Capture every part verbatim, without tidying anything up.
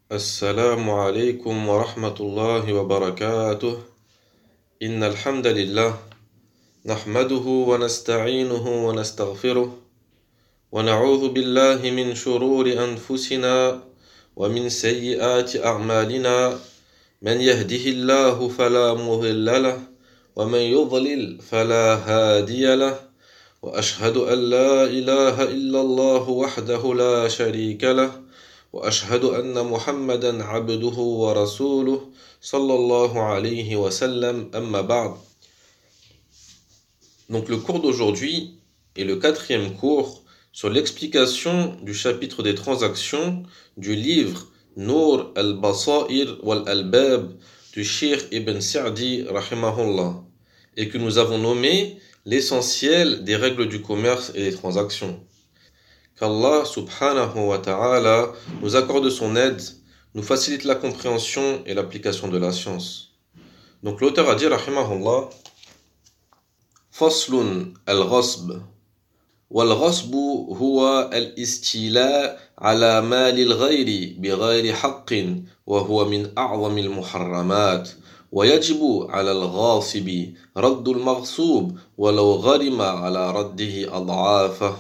السلام عليكم ورحمة الله وبركاته. إن الحمد لله نحمده ونستعينه ونستغفره ونعوذ بالله من شرور أنفسنا ومن سيئات أعمالنا. من يهده الله فلا مضل له ومن يضلل فلا هادي له، وأشهد أن لا إله إلا الله وحده لا شريك له، وأشهد أن محمدا عبده ورسوله صلى الله عليه وسلم. أما بعد. Donc le cours d'aujourd'hui est le quatrième cours sur l'explication du chapitre des transactions du livre Nour al-Basair wal-Albab du Cheikh Ibn Sa'di rahimahullah, et que nous avons nommé l'essentiel des règles du commerce et des transactions. Qu'Allah subhanahu wa ta'ala nous accorde son aide, nous facilite la compréhension et l'application de la science. Donc l'auteur a dit rahimahullah: Faslun al-ghasb. والغصب هو الاستيلاء على مال الغير بغير حق، وهو من أعظم المحرمات، ويجب على الغاصب رد المغصوب ولو غرم على رده أضعافه،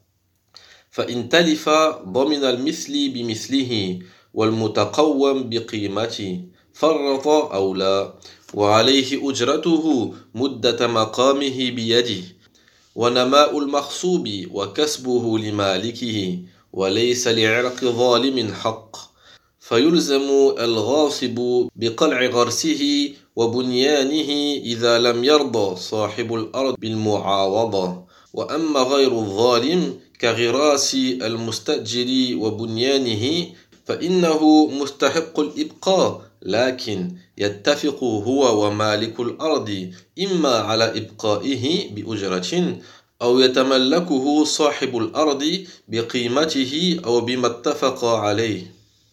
فإن تلف ضمن المثل بمثله والمتقوم بقيمته، فرط أو لا، وعليه أجرته مدة مقامه بيده، ونماء المغصوب وكسبه لمالكه، وليس لعرق ظالم حق، فيلزم الغاصب بقلع غرسه وبنيانه إذا لم يرضى صاحب الأرض بالمعاوضة. وأما غير الظالم كغراس المستأجر وبنيانه فإنه مستحق الإبقاء، لكن يتفق هو ومالك الأرض إما على إبقائه بأجرة، أو يتملكه صاحب الأرض بقيمته أو بما اتفق عليه.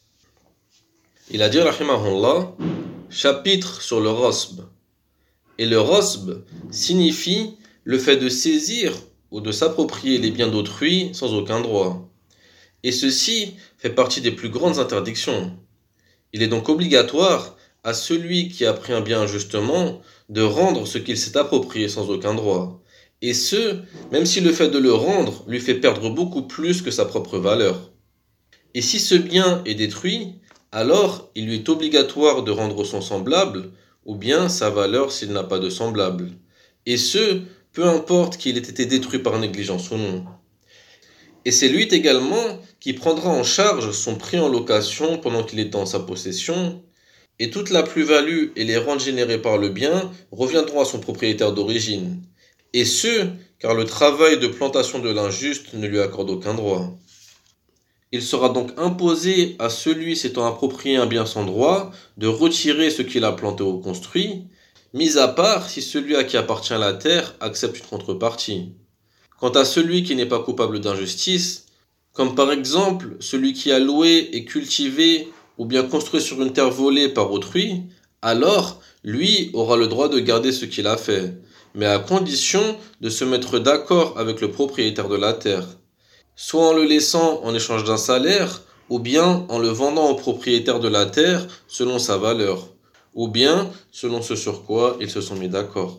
Il a dit rahimahullah, chapitre sur le rasb. Et le rasb signifie le fait de saisir ou de s'approprier les biens d'autrui sans aucun droit. Et ceci fait partie des plus grandes interdictions. Il est donc obligatoire à celui qui a pris un bien injustement de rendre ce qu'il s'est approprié sans aucun droit. Et ce, même si le fait de le rendre lui fait perdre beaucoup plus que sa propre valeur. Et si ce bien est détruit, alors il lui est obligatoire de rendre son semblable, ou bien sa valeur s'il n'a pas de semblable. Et ce, peu importe qu'il ait été détruit par négligence ou non. Et c'est lui également qui prendra en charge son prix en location pendant qu'il est en sa possession, et toute la plus-value et les rentes générées par le bien reviendront à son propriétaire d'origine. Et ce, car le travail de plantation de l'injuste ne lui accorde aucun droit. Il sera donc imposé à celui s'étant approprié un bien sans droit de retirer ce qu'il a planté ou construit, mis à part si celui à qui appartient la terre accepte une contrepartie. Quant à celui qui n'est pas coupable d'injustice, comme par exemple celui qui a loué et cultivé ou bien construit sur une terre volée par autrui, alors lui aura le droit de garder ce qu'il a fait, mais à condition de se mettre d'accord avec le propriétaire de la terre, soit en le laissant en échange d'un salaire, ou bien en le vendant au propriétaire de la terre selon sa valeur, ou bien selon ce sur quoi ils se sont mis d'accord.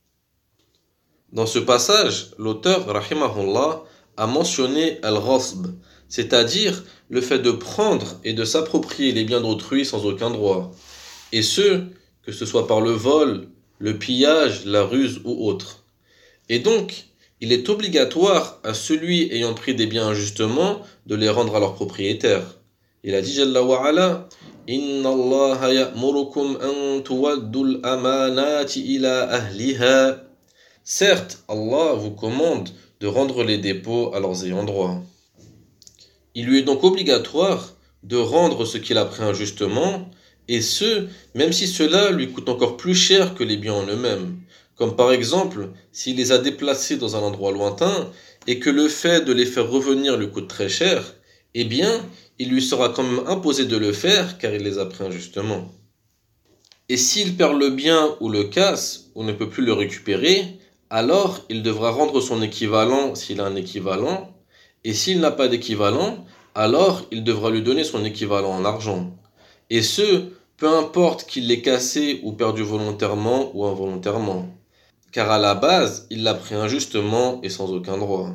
Dans ce passage, l'auteur, rahimahullah, a mentionné al-ghasb, c'est-à-dire le fait de prendre et de s'approprier les biens d'autrui sans aucun droit, et ce, que ce soit par le vol, le pillage, la ruse ou autre. Et donc, il est obligatoire à celui ayant pris des biens injustement de les rendre à leur propriétaire. Il a dit Jalla wa ala: Inna Allah ya'murukum an tuwaddu al-amanati ila ahliha. Certes, Allah vous commande de rendre les dépôts à leurs ayants droit. Il lui est donc obligatoire de rendre ce qu'il a pris injustement, et ce, même si cela lui coûte encore plus cher que les biens en eux-mêmes. Comme par exemple, s'il les a déplacés dans un endroit lointain, et que le fait de les faire revenir lui coûte très cher, eh bien, il lui sera quand même imposé de le faire, car il les a pris injustement. Et s'il perd le bien ou le casse, ou ne peut plus le récupérer, alors il devra rendre son équivalent s'il a un équivalent, et s'il n'a pas d'équivalent, alors il devra lui donner son équivalent en argent. Et ce, peu importe qu'il l'ait cassé ou perdu volontairement ou involontairement. Car à la base, il l'a pris injustement et sans aucun droit.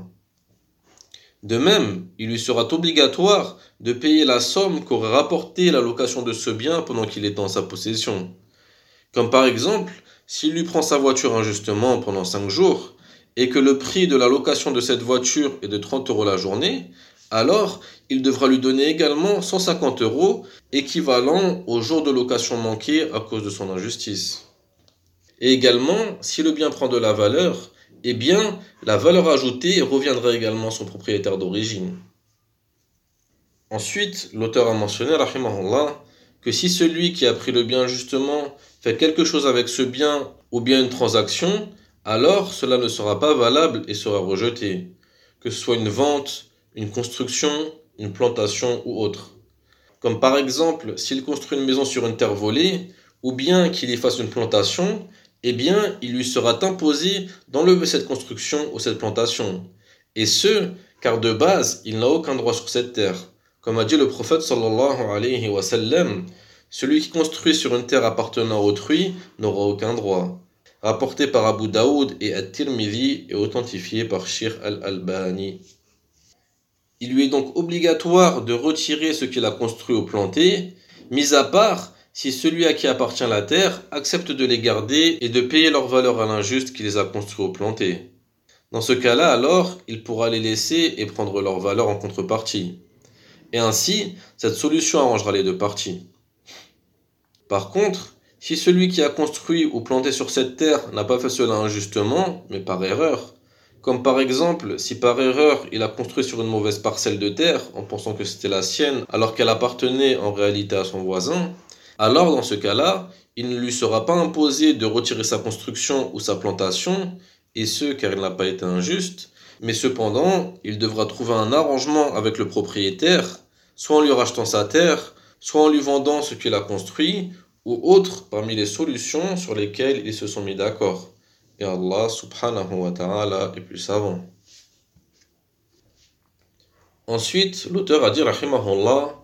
De même, il lui sera obligatoire de payer la somme qu'aurait rapporté la location de ce bien pendant qu'il était en sa possession. Comme par exemple, s'il lui prend sa voiture injustement pendant cinq jours, et que le prix de la location de cette voiture est de trente euros la journée, alors il devra lui donner également cent cinquante euros, équivalent au jour de location manqué à cause de son injustice. Et également, si le bien prend de la valeur, eh bien, la valeur ajoutée reviendra également à son propriétaire d'origine. Ensuite, l'auteur a mentionné, rahimahullah, que si celui qui a pris le bien justement fait quelque chose avec ce bien ou bien une transaction, alors cela ne sera pas valable et sera rejeté, que ce soit une vente, une construction, une plantation ou autre. Comme par exemple, s'il construit une maison sur une terre volée, ou bien qu'il y fasse une plantation, eh bien, il lui sera imposé d'enlever cette construction ou cette plantation. Et ce, car de base, il n'a aucun droit sur cette terre. Comme a dit le prophète sallallahu alayhi wa sallam, celui qui construit sur une terre appartenant à autrui n'aura aucun droit. Rapporté par Abu Daoud et At-Tirmidhi et authentifié par Sheikh Al-Albani. Il lui est donc obligatoire de retirer ce qu'il a construit ou planté, mis à part si celui à qui appartient la terre accepte de les garder et de payer leur valeur à l'injuste qui les a construits ou plantés. Dans ce cas-là, alors, il pourra les laisser et prendre leur valeur en contrepartie. Et ainsi, cette solution arrangera les deux parties. Par contre, si celui qui a construit ou planté sur cette terre n'a pas fait cela injustement, mais par erreur, comme par exemple, si par erreur il a construit sur une mauvaise parcelle de terre en pensant que c'était la sienne alors qu'elle appartenait en réalité à son voisin, alors dans ce cas-là, il ne lui sera pas imposé de retirer sa construction ou sa plantation, et ce car il n'a pas été injuste, mais cependant, il devra trouver un arrangement avec le propriétaire, soit en lui rachetant sa terre, soit en lui vendant ce qu'il a construit, ou autre parmi les solutions sur lesquelles ils se sont mis d'accord. Et Allah subhanahu wa ta'ala est plus savant. Ensuite, l'auteur a dit rahimahullah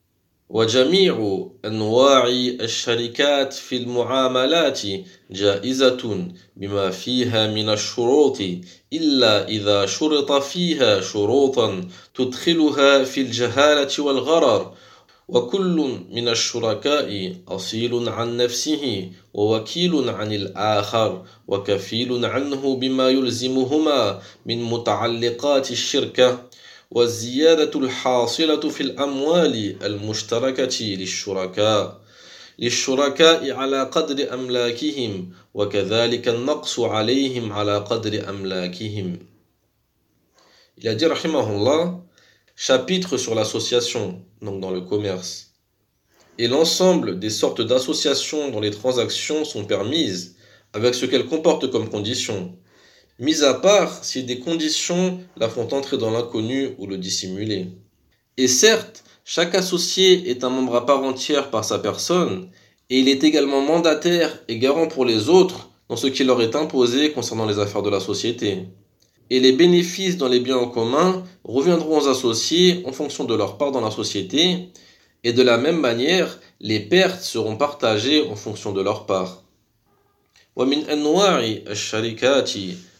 وجميع أنواع الشركات في المعاملات جائزة بما فيها من الشروط إلا إذا شرط فيها شروطا تدخلها في الجهالة والغرر وكل من الشركاء أصيل عن نفسه ووكيل عن الآخر وكفيل عنه بما يلزمهما من متعلقات الشركة والزيادة الحاصلة في الأموال المشتركة للشركاء للشركاء على قدر أملاكهم وكذلك النقص عليهم على قدر أملاكهم. Il a dit rahimahullah, chapitre sur l'association, donc dans le commerce, et l'ensemble des sortes d'associations dont les transactions sont permises avec ce qu'elles comportent comme conditions, mis à part si des conditions la font entrer dans l'inconnu ou le dissimuler. Et certes, chaque associé est un membre à part entière par sa personne, et il est également mandataire et garant pour les autres dans ce qui leur est imposé concernant les affaires de la société. Et les bénéfices dans les biens en commun reviendront aux associés en fonction de leur part dans la société, et de la même manière, les pertes seront partagées en fonction de leur part. ومن أنواع الشركات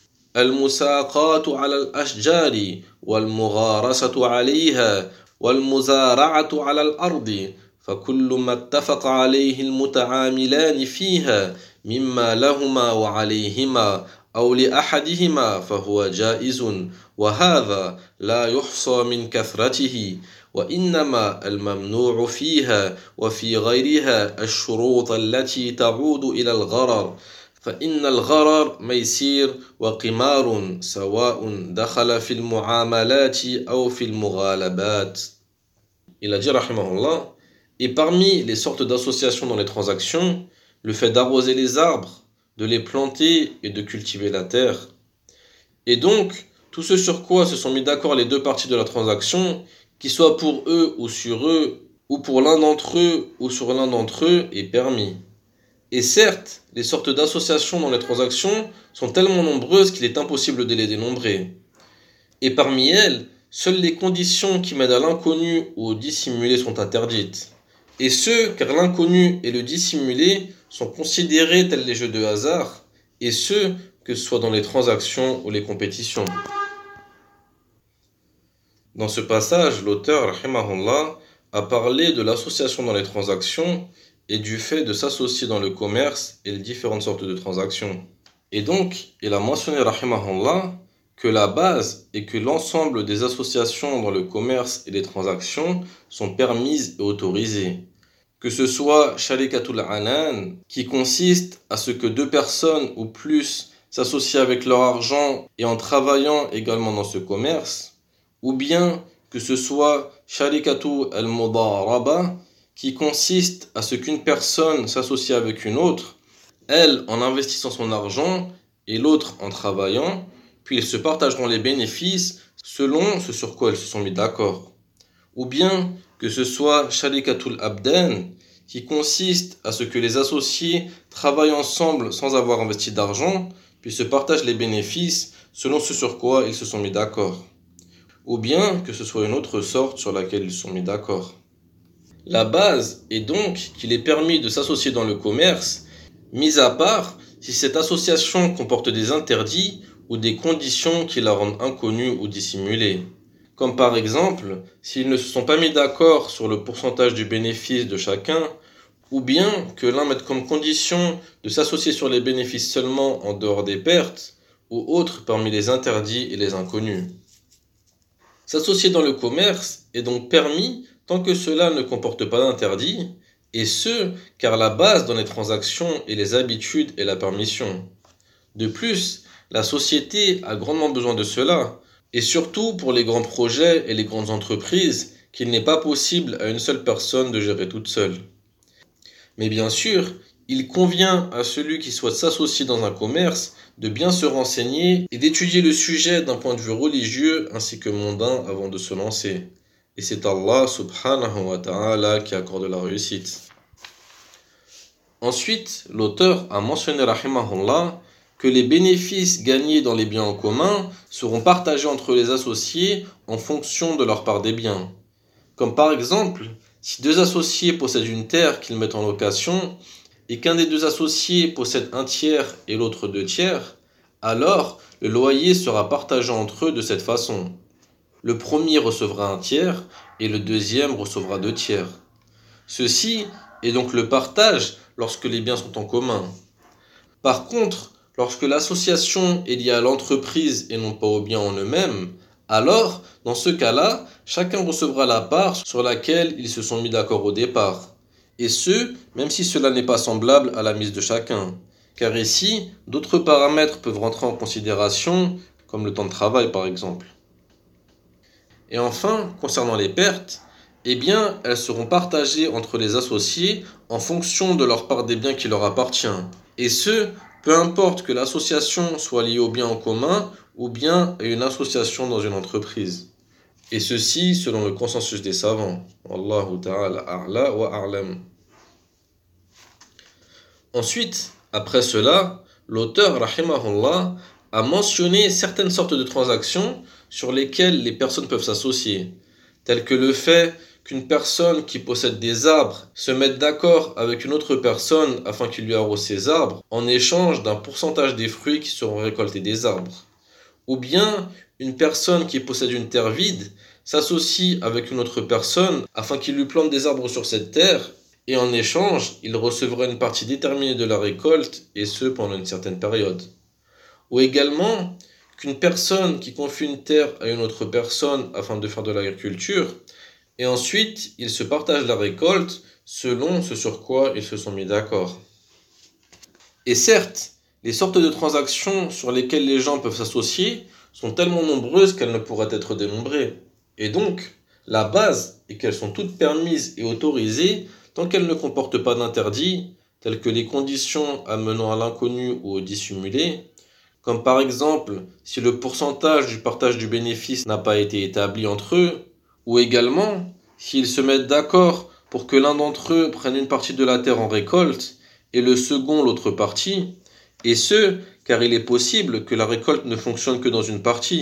المساقات على الأشجار والمغارسة عليها والمزارعة على الأرض فكل ما اتفق عليه المتعاملان فيها مما لهما وعليهما أو لأحدهما فهو جائز وهذا لا يحصى من كثرته وإنما الممنوع فيها وفي غيرها الشروط التي تعود إلى الغرر فإن الغرر ميسير وقمار سواء دخل في المعاملات أو في المغالبات. Il a dit rahimahullah, et parmi les sortes d'associations dans les transactions, le fait d'arroser les arbres, de les planter et de cultiver la terre. Et donc, tout ce sur quoi se sont mis d'accord les deux parties de la transaction, qu'il soit pour eux ou sur eux, ou pour l'un d'entre eux ou sur l'un d'entre eux, est permis. Et certes, les sortes d'associations dans les transactions sont tellement nombreuses qu'il est impossible de les dénombrer. Et parmi elles, seules les conditions qui mènent à l'inconnu ou au dissimulé sont interdites. Et ce, car l'inconnu et le dissimulé sont considérés tels les jeux de hasard, et ce, que ce soit dans les transactions ou les compétitions. Dans ce passage, l'auteur, rahimahullah, a parlé de l'association dans les transactions et du fait de s'associer dans le commerce et les différentes sortes de transactions. Et donc, il a mentionné, rahimahullah, que la base est que l'ensemble des associations dans le commerce et les transactions sont permises et autorisées. Que ce soit sharikatul anan, qui consiste à ce que deux personnes ou plus s'associent avec leur argent et en travaillant également dans ce commerce, ou bien que ce soit sharikatu al-mudaraba, qui consiste à ce qu'une personne s'associe avec une autre, elle en investissant son argent et l'autre en travaillant, puis ils se partageront les bénéfices selon ce sur quoi ils se sont mis d'accord. Ou bien que ce soit sharikatul abdan, qui consiste à ce que les associés travaillent ensemble sans avoir investi d'argent, puis se partagent les bénéfices selon ce sur quoi ils se sont mis d'accord. Ou bien que ce soit une autre sorte sur laquelle ils se sont mis d'accord. La base est donc qu'il est permis de s'associer dans le commerce, mis à part si cette association comporte des interdits ou des conditions qui la rendent inconnue ou dissimulée. Comme par exemple, s'ils ne se sont pas mis d'accord sur le pourcentage du bénéfice de chacun, ou bien que l'un mette comme condition de s'associer sur les bénéfices seulement en dehors des pertes, ou autres parmi les interdits et les inconnus. S'associer dans le commerce est donc permis tant que cela ne comporte pas d'interdit, et ce, car la base dans les transactions et les habitudes est la permission. De plus, la société a grandement besoin de cela, et surtout pour les grands projets et les grandes entreprises qu'il n'est pas possible à une seule personne de gérer toute seule. Mais bien sûr, il convient à celui qui souhaite s'associer dans un commerce de bien se renseigner et d'étudier le sujet d'un point de vue religieux ainsi que mondain avant de se lancer. Et c'est Allah subhanahu wa ta'ala qui accorde la réussite. Ensuite, l'auteur a mentionné rahimahullah que les bénéfices gagnés dans les biens en commun seront partagés entre les associés en fonction de leur part des biens. Comme par exemple, si deux associés possèdent une terre qu'ils mettent en location et qu'un des deux associés possède un tiers et l'autre deux tiers, alors le loyer sera partagé entre eux de cette façon. Le premier recevra un tiers et le deuxième recevra deux tiers. Ceci est donc le partage lorsque les biens sont en commun. Par contre, lorsque l'association est liée à l'entreprise et non pas aux biens en eux-mêmes, alors, dans ce cas-là, chacun recevra la part sur laquelle ils se sont mis d'accord au départ. Et ce, même si cela n'est pas semblable à la mise de chacun. Car ici, d'autres paramètres peuvent rentrer en considération, comme le temps de travail par exemple. Et enfin, concernant les pertes, eh bien, elles seront partagées entre les associés en fonction de leur part des biens qui leur appartient. Et ce, peu importe que l'association soit liée aux biens en commun ou bien à une association dans une entreprise. Et ceci selon le consensus des savants. Wallahu ta'ala a'la wa a'lam. Ensuite, après cela, l'auteur, rahimahullah, a mentionné certaines sortes de transactions sur lesquelles les personnes peuvent s'associer, telles que le fait qu'une personne qui possède des arbres se mette d'accord avec une autre personne afin qu'il lui arrose ses arbres en échange d'un pourcentage des fruits qui seront récoltés des arbres. Ou bien une personne qui possède une terre vide s'associe avec une autre personne afin qu'il lui plante des arbres sur cette terre et en échange, il recevra une partie déterminée de la récolte et ce pendant une certaine période. Ou également qu'une personne qui confie une terre à une autre personne afin de faire de l'agriculture et ensuite ils se partagent la récolte selon ce sur quoi ils se sont mis d'accord. Et certes, les sortes de transactions sur lesquelles les gens peuvent s'associer sont tellement nombreuses qu'elles ne pourraient être dénombrées. Et donc, la base est qu'elles sont toutes permises et autorisées tant qu'elles ne comportent pas d'interdits, tels que les conditions amenant à l'inconnu ou au dissimulé, comme par exemple si le pourcentage du partage du bénéfice n'a pas été établi entre eux, ou également s'ils se mettent d'accord pour que l'un d'entre eux prenne une partie de la terre en récolte et le second l'autre partie, et ce, car il est possible que la récolte ne fonctionne que dans une partie,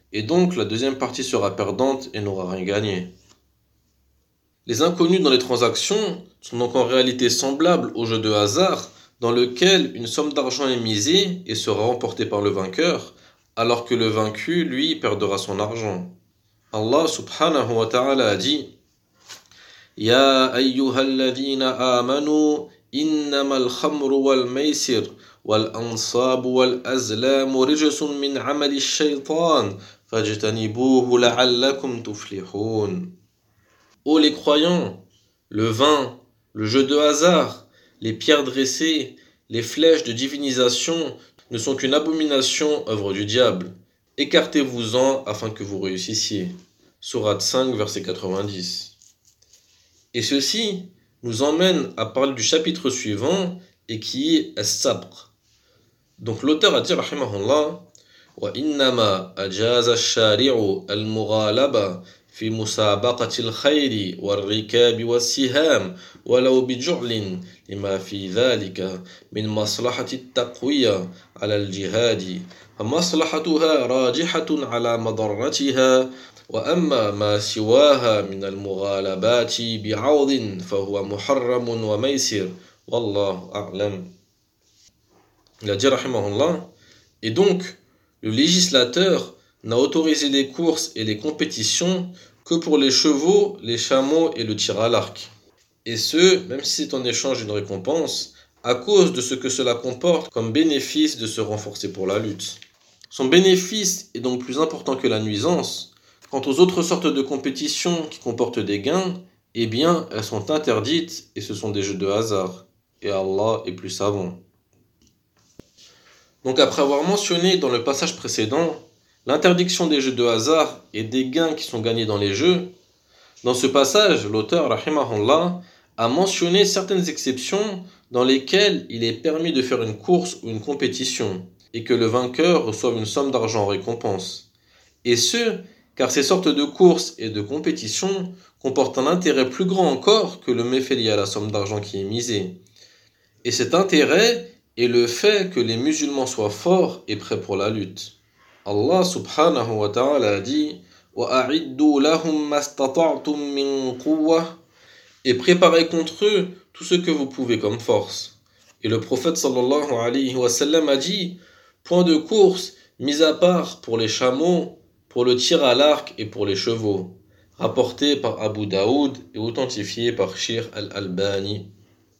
et donc la deuxième partie sera perdante et n'aura rien gagné. Les inconnus dans les transactions sont donc en réalité semblables au jeu de hasard dans lequel une somme d'argent est misée et sera remportée par le vainqueur, alors que le vaincu, lui, perdra son argent. Allah subhanahu wa ta'ala a dit Ya ayyuhalladhina amanu innamal khamru wal maisir wal ansab wal azlamu rijsun min amali shaytan fajtanibuhu la'allakum tuflihun. Ô les croyants, le vin, le jeu de hasard, les pierres dressées, les flèches de divinisation ne sont qu'une abomination œuvre du diable. Écartez-vous-en afin que vous réussissiez. Sourate cinq, verset quatre-vingt-dix. Et ceci nous emmène à parler du chapitre suivant et qui est As-Sabr. Donc l'auteur a dit, rahimahullah, wa innama ajaza ash-shari'u al-mughalaba في مسابقة الخير والركاب والسهام ولو بجعل لما في ذلك من مصلحة التقوية على الجهاد فمصلحتها راجحة على مضرتها وأما ما سواها من المغالبات بعوض فهو محرم وميسر والله أعلم. Il a dit rahimahullah, et donc le législateur n'a autorisé les courses et les compétitions que pour les chevaux, les chameaux et le tir à l'arc. Et ce, même si c'est en échange d'une récompense, à cause de ce que cela comporte comme bénéfice de se renforcer pour la lutte. Son bénéfice est donc plus important que la nuisance. Quant aux autres sortes de compétitions qui comportent des gains, eh bien, elles sont interdites et ce sont des jeux de hasard. Et Allah est plus savant. Donc après avoir mentionné dans le passage précédent l'interdiction des jeux de hasard et des gains qui sont gagnés dans les jeux, dans ce passage, l'auteur, rahimahullah, a mentionné certaines exceptions dans lesquelles il est permis de faire une course ou une compétition et que le vainqueur reçoive une somme d'argent en récompense. Et ce, car ces sortes de courses et de compétitions comportent un intérêt plus grand encore que le méfait lié à la somme d'argent qui est misée. Et cet intérêt est le fait que les musulmans soient forts et prêts pour la lutte. Allah subhanahu wa ta'ala a dit وَأَعِدُّوا لَهُمْ مَا اسْتَطَعْتُم مِّن قُوَّةٍ et préparez contre eux tout ce que vous pouvez comme force. Et le prophète sallallahu alayhi wa sallam a dit point de course mis à part pour les chameaux, pour le tir à l'arc et pour les chevaux, rapporté par Abu Daoud et authentifié par Shir al-Albani.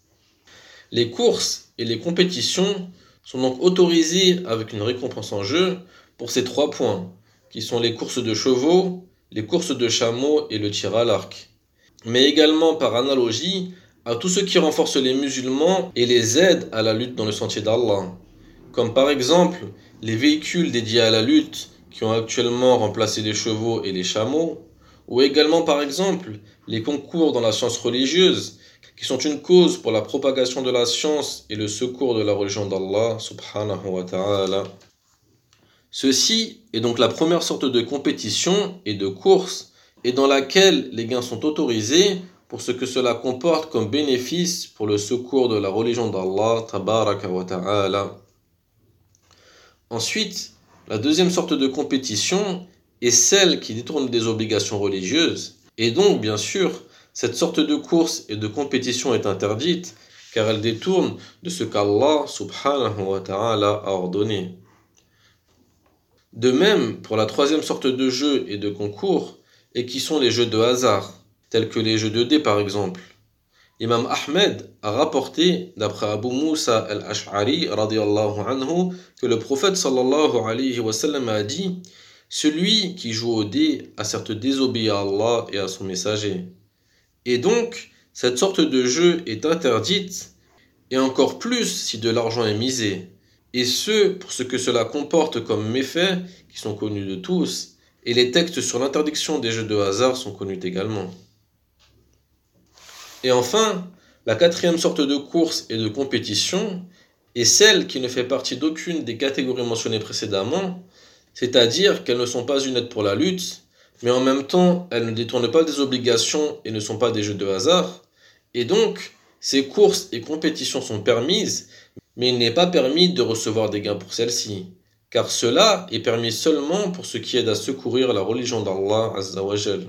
Les courses et les compétitions sont donc autorisées avec une récompense en jeu pour ces trois points, qui sont les courses de chevaux, les courses de chameaux et le tir à l'arc. Mais également par analogie à tout ce qui renforce les musulmans et les aide à la lutte dans le sentier d'Allah. Comme par exemple les véhicules dédiés à la lutte qui ont actuellement remplacé les chevaux et les chameaux, ou également par exemple les concours dans la science religieuse qui sont une cause pour la propagation de la science et le secours de la religion d'Allah subhanahu wa ta'ala. Ceci est donc la première sorte de compétition et de course et dans laquelle les gains sont autorisés pour ce que cela comporte comme bénéfice pour le secours de la religion d'Allah tabaraka wa ta'ala. Ensuite, la deuxième sorte de compétition est celle qui détourne des obligations religieuses et donc bien sûr cette sorte de course et de compétition est interdite car elle détourne de ce qu'Allah subhanahu wa ta'ala a ordonné. De même pour la troisième sorte de jeux et de concours, et qui sont les jeux de hasard, tels que les jeux de dés par exemple. Imam Ahmed a rapporté, d'après Abu Musa al-Ash'ari radiyallahu anhu, que le prophète sallallahu alayhi wa sallam a dit « Celui qui joue au dé a certes désobéi à Allah et à son messager. » Et donc, cette sorte de jeu est interdite, et encore plus si de l'argent est misé. Et ce, pour ce que cela comporte comme méfaits, qui sont connus de tous, et les textes sur l'interdiction des jeux de hasard sont connus également. Et enfin, la quatrième sorte de course et de compétition est celle qui ne fait partie d'aucune des catégories mentionnées précédemment, c'est-à-dire qu'elles ne sont pas une aide pour la lutte, mais en même temps, elles ne détournent pas des obligations et ne sont pas des jeux de hasard, et donc, ces courses et compétitions sont permises, mais il n'est pas permis de recevoir des gains pour celles-ci. car cela est permis seulement pour ce qui aide à secourir la religion d'Allah Azza wa Jal.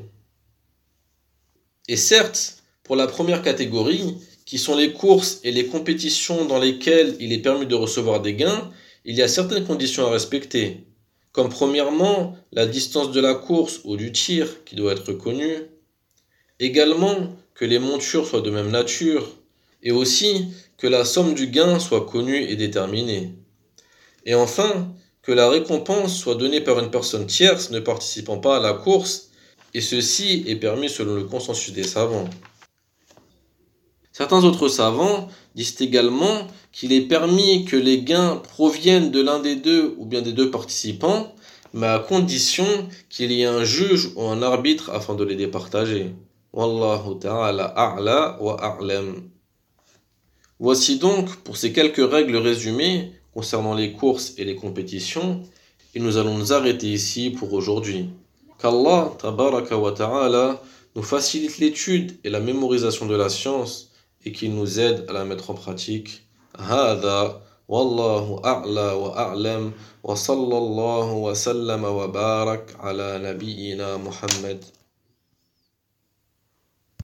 Et certes, pour la première catégorie, qui sont les courses et les compétitions dans lesquelles il est permis de recevoir des gains, il y a certaines conditions à respecter, comme premièrement la distance de la course ou du tir qui doit être connue, également que les montures soient de même nature, et aussi que la somme du gain soit connue et déterminée. Et enfin, que la récompense soit donnée par une personne tierce ne participant pas à la course, et ceci est permis selon le consensus des savants. Certains autres savants disent également qu'il est permis que les gains proviennent de l'un des deux ou bien des deux participants, mais à condition qu'il y ait un juge ou un arbitre afin de les départager. Wallahu ta'ala a'la wa a'lam. Voici donc pour ces quelques règles résumées concernant les courses et les compétitions, et nous allons nous arrêter ici pour aujourd'hui. Qu'Allah tabaraka wa ta'ala nous facilite l'étude et la mémorisation de la science et qu'il nous aide à la mettre en pratique. هذا والله أعلى وأعلم وصلى الله وسلم وبارك على نبينا محمد